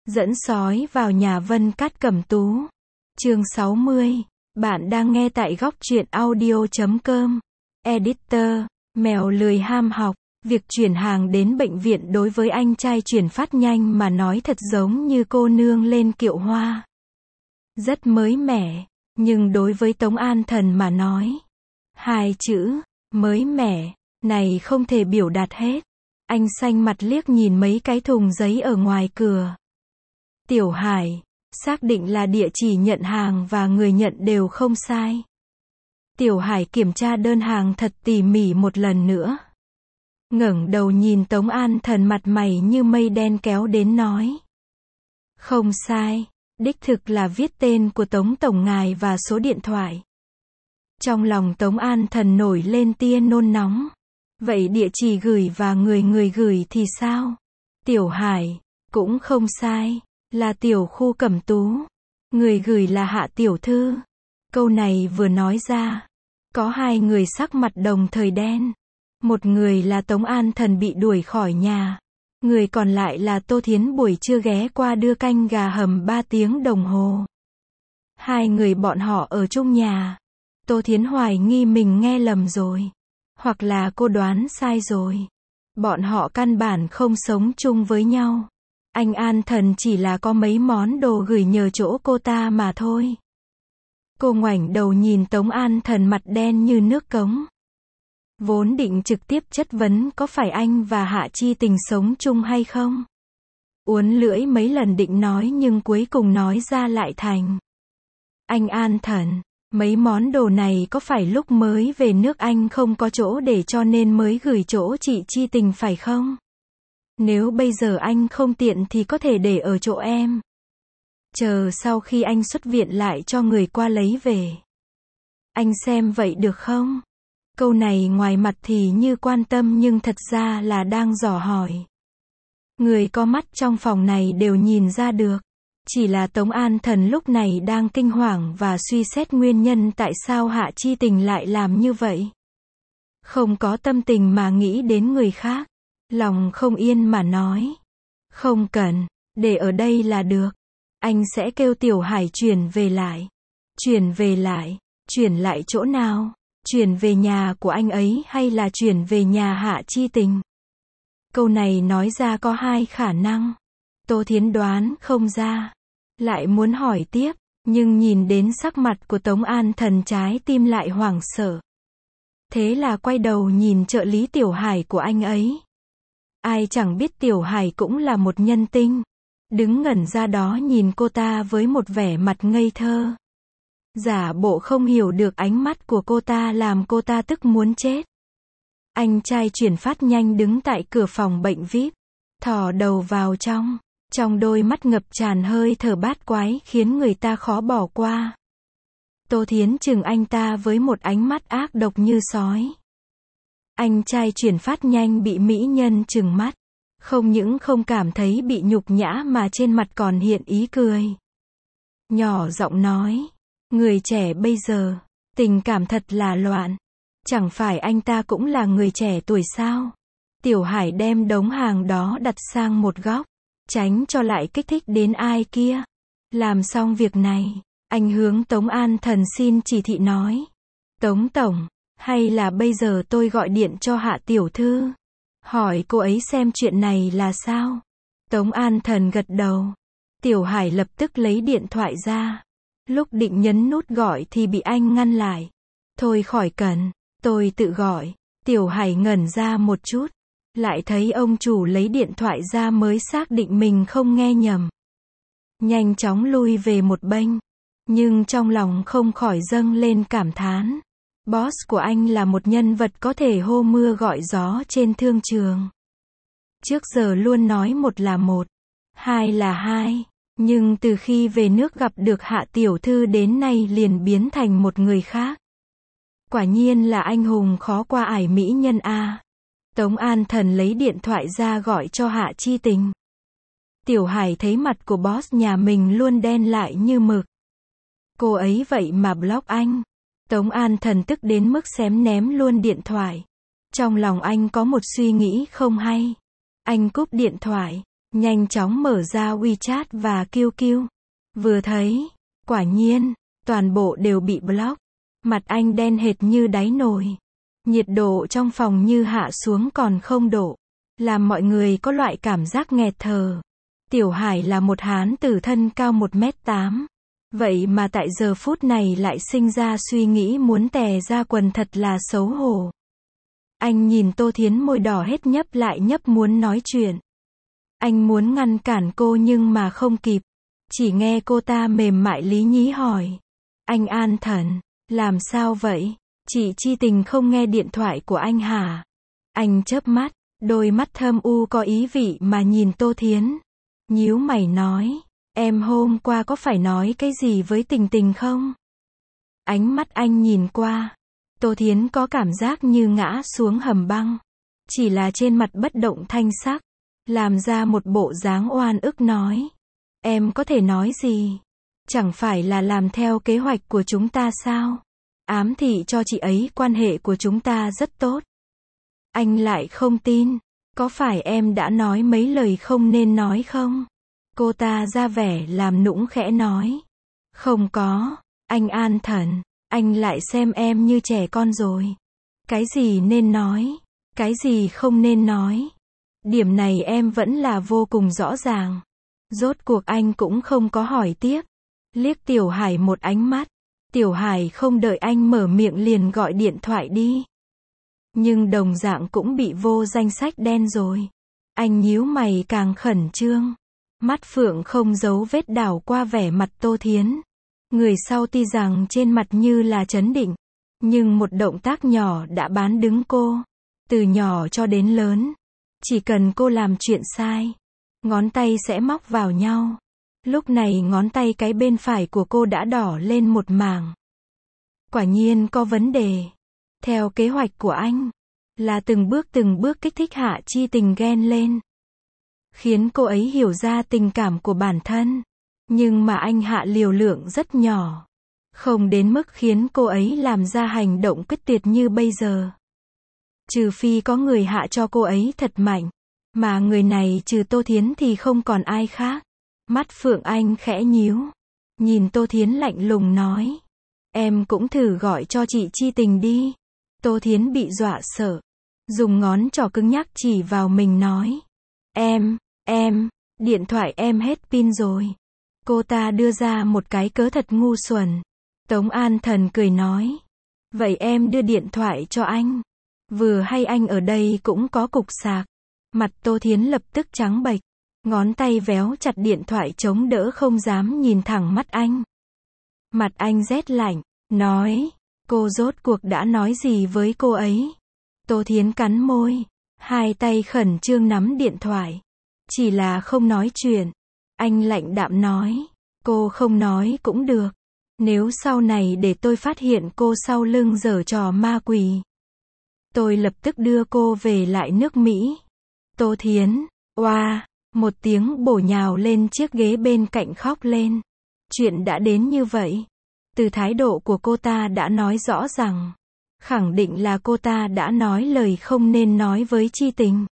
Dẫn sói vào nhà Vân Cát Cẩm Tú. Chương 60. Bạn đang nghe tại góc truyện audio.com. Editor, mèo lười ham học. Việc chuyển hàng đến bệnh viện đối với anh trai chuyển phát nhanh mà nói thật giống như cô nương lên kiệu hoa. Rất mới mẻ, nhưng đối với Tống An Thần mà nói, hai chữ, mới mẻ, này không thể biểu đạt hết. Anh xanh mặt liếc nhìn mấy cái thùng giấy ở ngoài cửa. Tiểu Hải, xác định là địa chỉ nhận hàng và người nhận đều không sai. Tiểu Hải kiểm tra đơn hàng thật tỉ mỉ một lần nữa. Ngẩng đầu nhìn Tống An Thần mặt mày như mây đen kéo đến nói. Không sai, đích thực là viết tên của Tống Tổng ngài và số điện thoại. Trong lòng Tống An Thần nổi lên tia nôn nóng. Vậy địa chỉ gửi và người gửi thì sao? Tiểu Hải, cũng không sai, là tiểu khu Cẩm Tú. Người gửi là Hạ tiểu thư. Câu này vừa nói ra, có hai người sắc mặt đồng thời đen. Một người là Tống An Thần bị đuổi khỏi nhà. Người còn lại là Tô Thiến buổi trưa ghé qua đưa canh gà hầm 3 tiếng đồng hồ. Hai người bọn họ ở chung nhà. Tô Thiến hoài nghi mình nghe lầm rồi. Hoặc là cô đoán sai rồi. Bọn họ căn bản không sống chung với nhau. Anh An Thần chỉ là có mấy món đồ gửi nhờ chỗ cô ta mà thôi. Cô ngoảnh đầu nhìn Tống An Thần mặt đen như nước cống. Vốn định trực tiếp chất vấn có phải anh và Hạ Chi Tình sống chung hay không. Uốn lưỡi mấy lần định nói nhưng cuối cùng nói ra lại thành. Anh An Thần, mấy món đồ này có phải lúc mới về nước anh không có chỗ để cho nên mới gửi chỗ chị Chi Tình phải không? Nếu bây giờ anh không tiện thì có thể để ở chỗ em. Chờ sau khi anh xuất viện lại cho người qua lấy về. Anh xem vậy được không? Câu này ngoài mặt thì như quan tâm nhưng thật ra là đang dò hỏi. Người có mắt trong phòng này đều nhìn ra được. Chỉ là Tống An Thần lúc này đang kinh hoàng và suy xét nguyên nhân tại sao Hạ Chi Tình lại làm như vậy. Không có tâm tình mà nghĩ đến người khác. Lòng không yên mà nói. Không cần, để ở đây là được. Anh sẽ kêu Tiểu Hải chuyển về lại. Chuyển về lại, chuyển lại chỗ nào? Chuyển về nhà của anh ấy hay là chuyển về nhà Hạ Chi Tình? Câu này nói ra có hai khả năng. Tô Thiến đoán không ra. Lại muốn hỏi tiếp, nhưng nhìn đến sắc mặt của Tống An Thần trái tim lại hoảng sợ. Thế là quay đầu nhìn trợ lý Tiểu Hải của anh ấy. Ai chẳng biết Tiểu Hải cũng là một nhân tinh. Đứng ngẩn ra đó nhìn cô ta với một vẻ mặt ngây thơ. Giả bộ không hiểu được ánh mắt của cô ta làm cô ta tức muốn chết. Anh trai chuyển phát nhanh đứng tại cửa phòng bệnh VIP. Thò đầu vào trong đôi mắt ngập tràn hơi thở bát quái khiến người ta khó bỏ qua. Tô Thiến chừng anh ta với một ánh mắt ác độc như sói. Anh trai chuyển phát nhanh bị mỹ nhân chừng mắt. Không những không cảm thấy bị nhục nhã mà trên mặt còn hiện ý cười. Nhỏ giọng nói. Người trẻ bây giờ, tình cảm thật là loạn. Chẳng phải anh ta cũng là người trẻ tuổi sao? Tiểu Hải đem đống hàng đó đặt sang một góc. Tránh cho lại kích thích đến ai kia. Làm xong việc này, anh hướng Tống An Thần xin chỉ thị nói. Tống Tổng, hay là bây giờ tôi gọi điện cho Hạ Tiểu Thư. Hỏi cô ấy xem chuyện này là sao? Tống An Thần gật đầu. Tiểu Hải lập tức lấy điện thoại ra. Lúc định nhấn nút gọi thì bị anh ngăn lại. Thôi khỏi cần, tôi tự gọi. Tiểu Hải ngẩn ra một chút. Lại thấy ông chủ lấy điện thoại ra mới xác định mình không nghe nhầm. Nhanh chóng lui về một bên. Nhưng trong lòng không khỏi dâng lên cảm thán. Boss của anh là một nhân vật có thể hô mưa gọi gió trên thương trường. Trước giờ luôn nói một là một, hai là hai. Nhưng từ khi về nước gặp được Hạ Tiểu Thư đến nay liền biến thành một người khác. Quả nhiên là anh hùng khó qua ải mỹ nhân a. Tống An Thần lấy điện thoại ra gọi cho Hạ Chi Tình. Tiểu Hải thấy mặt của boss nhà mình luôn đen lại như mực. Cô ấy vậy mà block anh. Tống An Thần tức đến mức xém ném luôn điện thoại. Trong lòng anh có một suy nghĩ không hay. Anh cúp điện thoại. Nhanh chóng mở ra WeChat và QQ. Vừa thấy, quả nhiên, toàn bộ đều bị block. Mặt anh đen hệt như đáy nồi. Nhiệt độ trong phòng như hạ xuống còn 0 độ. Làm mọi người có loại cảm giác nghẹt thở. Tiểu Hải là một hán tử thân cao 1m8. Vậy mà tại giờ phút này lại sinh ra suy nghĩ muốn tè ra quần, thật là xấu hổ. Anh nhìn Tô Thiến môi đỏ hết nhấp lại nhấp muốn nói chuyện. Anh muốn ngăn cản cô nhưng mà không kịp. Chỉ nghe cô ta mềm mại lý nhí hỏi. Anh An Thần, làm sao vậy? Chị Chi Tình không nghe điện thoại của anh hả? Anh chớp mắt, đôi mắt thâm u có ý vị mà nhìn Tô Thiến. Nhíu mày nói, em hôm qua có phải nói cái gì với Tình Tình không? Ánh mắt anh nhìn qua. Tô Thiến có cảm giác như ngã xuống hầm băng. Chỉ là trên mặt bất động thanh sắc. Làm ra một bộ dáng oan ức nói. Em có thể nói gì? Chẳng phải là làm theo kế hoạch của chúng ta sao? Ám thị cho chị ấy quan hệ của chúng ta rất tốt. Anh lại không tin. Có phải em đã nói mấy lời không nên nói không? Cô ta ra vẻ làm nũng khẽ nói. Không có, anh An Thần, anh lại xem em như trẻ con rồi. Cái gì nên nói, cái gì không nên nói. Điểm này em vẫn là vô cùng rõ ràng. Rốt cuộc anh cũng không có hỏi tiếp. Liếc Tiểu Hải một ánh mắt. Tiểu Hải không đợi anh mở miệng liền gọi điện thoại đi. Nhưng đồng dạng cũng bị vô danh sách đen rồi. Anh nhíu mày càng khẩn trương. Mắt phượng không giấu vết đảo qua vẻ mặt Tô Thiến. Người sau tuy rằng trên mặt như là trấn định. Nhưng một động tác nhỏ đã bán đứng cô. Từ nhỏ cho đến lớn. Chỉ cần cô làm chuyện sai. Ngón tay sẽ móc vào nhau. Lúc này ngón tay cái bên phải của cô đã đỏ lên một mảng. Quả nhiên có vấn đề. Theo kế hoạch của anh. Là từng bước kích thích Hạ Chi Tình ghen lên. Khiến cô ấy hiểu ra tình cảm của bản thân. Nhưng mà anh hạ liều lượng rất nhỏ. Không đến mức khiến cô ấy làm ra hành động quyết tuyệt như bây giờ. Trừ phi có người hạ cho cô ấy thật mạnh. Mà người này trừ Tô Thiến thì không còn ai khác. Mắt phượng anh khẽ nhíu. Nhìn Tô Thiến lạnh lùng nói. Em cũng thử gọi cho chị Chi Tình đi. Tô Thiến bị dọa sợ. Dùng ngón trỏ cứng nhắc chỉ vào mình nói. Em, điện thoại em hết pin rồi. Cô ta đưa ra một cái cớ thật ngu xuẩn. Tống An Thần cười nói. Vậy em đưa điện thoại cho anh. Vừa hay anh ở đây cũng có cục sạc. Mặt Tô Thiến lập tức trắng bệch. Ngón tay véo chặt điện thoại chống đỡ không dám nhìn thẳng mắt anh. Mặt anh rét lạnh, nói. Cô rốt cuộc đã nói gì với cô ấy? Tô Thiến cắn môi. Hai tay khẩn trương nắm điện thoại. Chỉ là không nói chuyện. Anh lạnh đạm nói. Cô không nói cũng được. Nếu sau này để tôi phát hiện cô sau lưng giở trò ma quỷ. Tôi lập tức đưa cô về lại nước Mỹ. Tô Thiến, oa, một tiếng bổ nhào lên chiếc ghế bên cạnh khóc lên. Chuyện đã đến như vậy. Từ thái độ của cô ta đã nói rõ rằng. Khẳng định là cô ta đã nói lời không nên nói với Chi Tình.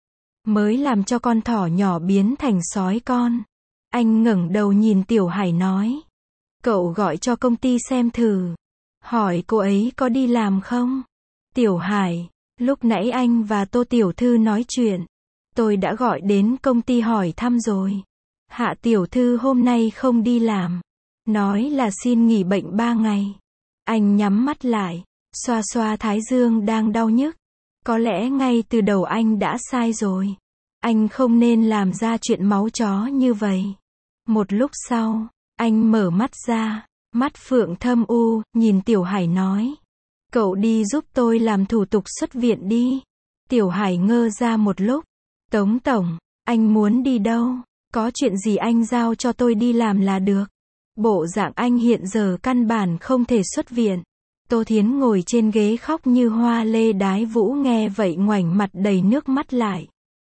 Mới làm cho con thỏ nhỏ biến thành sói con. Anh ngẩng đầu nhìn Tiểu Hải nói. Cậu gọi cho công ty xem thử. Hỏi cô ấy có đi làm không? Tiểu Hải, lúc nãy anh và Tô Tiểu Thư nói chuyện. Tôi đã gọi đến công ty hỏi thăm rồi. Hạ Tiểu Thư hôm nay không đi làm. Nói là xin nghỉ bệnh 3 ngày. Anh nhắm mắt lại. Xoa xoa thái dương đang đau nhức. Có lẽ ngay từ đầu anh đã sai rồi. Anh không nên làm ra chuyện máu chó như vậy. Một lúc sau, anh mở mắt ra. Mắt phượng thâm u, nhìn Tiểu Hải nói. Cậu đi giúp tôi làm thủ tục xuất viện đi. Tiểu Hải ngơ ra một lúc. Tống tổng, anh muốn đi đâu? Có chuyện gì anh giao cho tôi đi làm là được. Bộ dạng anh hiện giờ căn bản không thể xuất viện. Tô Thiến ngồi trên ghế khóc như hoa lê đái vũ, nghe vậy ngoảnh mặt đầy nước mắt lại.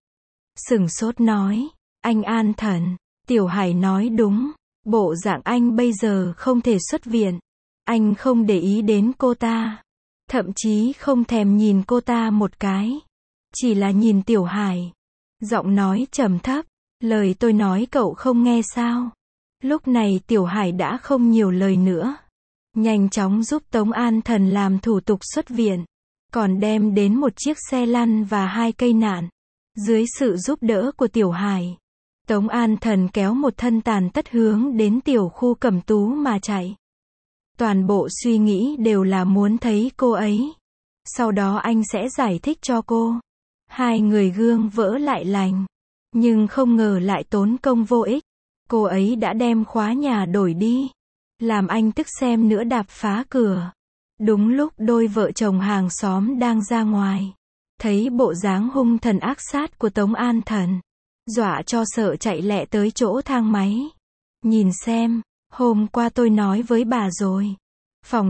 Sửng sốt nói. Anh An Thần. Tiểu Hải nói đúng. Bộ dạng anh bây giờ không thể xuất viện. Anh không để ý đến cô ta. Thậm chí không thèm nhìn cô ta một cái. Chỉ là nhìn Tiểu Hải. Giọng nói trầm thấp. Lời tôi nói cậu không nghe sao? Lúc này Tiểu Hải đã không nhiều lời nữa. Nhanh chóng giúp Tống An Thần làm thủ tục xuất viện. Còn đem đến một chiếc xe lăn và 2 cây nạn. Dưới sự giúp đỡ của Tiểu Hải, Tống An Thần kéo một thân tàn tất hướng đến tiểu khu Cẩm Tú mà chạy. Toàn bộ suy nghĩ đều là muốn thấy cô ấy. Sau đó anh sẽ giải thích cho cô. 2 người gương vỡ lại lành. Nhưng không ngờ lại tốn công vô ích. Cô ấy đã đem khóa nhà đổi đi. Làm anh tức xem nữa đạp phá cửa. Đúng lúc đôi vợ chồng hàng xóm đang ra ngoài. Thấy bộ dáng hung thần ác sát của Tống An Thần. Dọa cho sợ chạy lẹ tới chỗ thang máy. Nhìn xem, hôm qua tôi nói với bà rồi. Phòng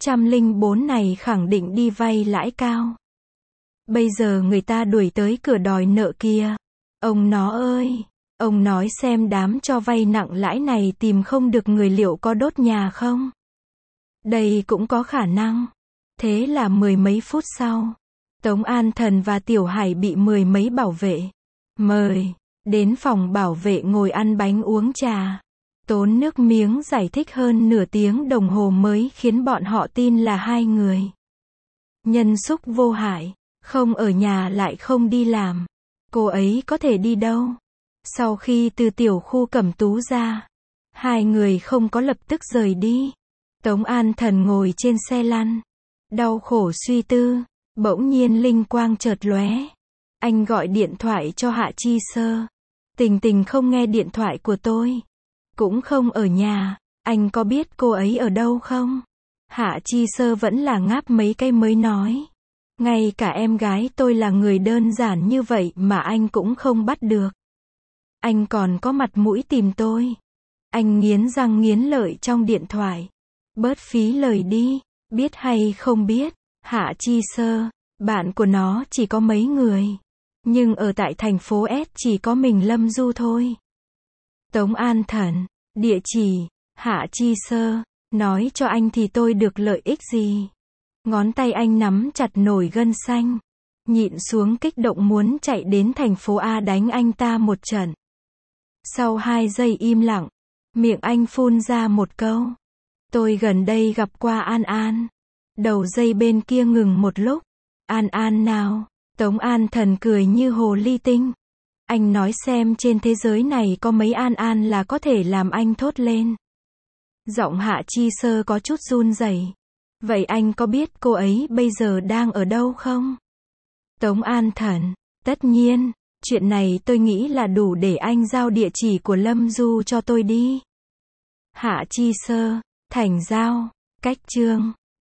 804 này khẳng định đi vay lãi cao. Bây giờ người ta đuổi tới cửa đòi nợ kia. Ông nó ơi, ông nói xem đám cho vay nặng lãi này tìm không được người liệu có đốt nhà không? Đây cũng có khả năng. Thế là 10 mấy phút sau, Tống An Thần và Tiểu Hải bị 10 mấy bảo vệ mời đến phòng bảo vệ ngồi ăn bánh uống trà. Tốn nước miếng giải thích hơn nửa tiếng đồng hồ mới khiến bọn họ tin là 2 người nhân xúc vô hại, không ở nhà lại không đi làm. Cô ấy có thể đi đâu? Sau khi từ tiểu khu Cẩm Tú ra, 2 người không có lập tức rời đi. Tống An Thần ngồi trên xe lăn, đau khổ suy tư, bỗng nhiên linh quang chợt lóe. Anh gọi điện thoại cho Hạ Chi Sơ. Tình Tình không nghe điện thoại của tôi, cũng không ở nhà, anh có biết cô ấy ở đâu không? Hạ Chi Sơ vẫn là ngáp mấy cái mới nói. Ngay cả em gái tôi là người đơn giản như vậy mà anh cũng không bắt được. Anh còn có mặt mũi tìm tôi. Anh nghiến răng nghiến lợi trong điện thoại. Bớt phí lời đi, biết hay không biết, Hạ Chi Sơ, bạn của nó chỉ có mấy người. Nhưng ở tại thành phố S chỉ có mình Lâm Du thôi. Tống An Thần, địa chỉ, Hạ Chi Sơ, nói cho anh thì tôi được lợi ích gì? Ngón tay anh nắm chặt nổi gân xanh, nhịn xuống kích động muốn chạy đến thành phố A đánh anh ta một trận. Sau 2 giây im lặng, miệng anh phun ra một câu. Tôi gần đây gặp qua An An. Đầu dây bên kia ngừng một lúc. An An nào? Tống An Thần cười như hồ ly tinh. Anh nói xem trên thế giới này có mấy An An là có thể làm anh thốt lên. Giọng Hạ Chi Sơ có chút run rẩy. Vậy anh có biết cô ấy bây giờ đang ở đâu không? Tống An Thần, tất nhiên, chuyện này tôi nghĩ là đủ để anh giao địa chỉ của Lâm Du cho tôi đi. Hạ Chi Sơ, thành giao, cách chương.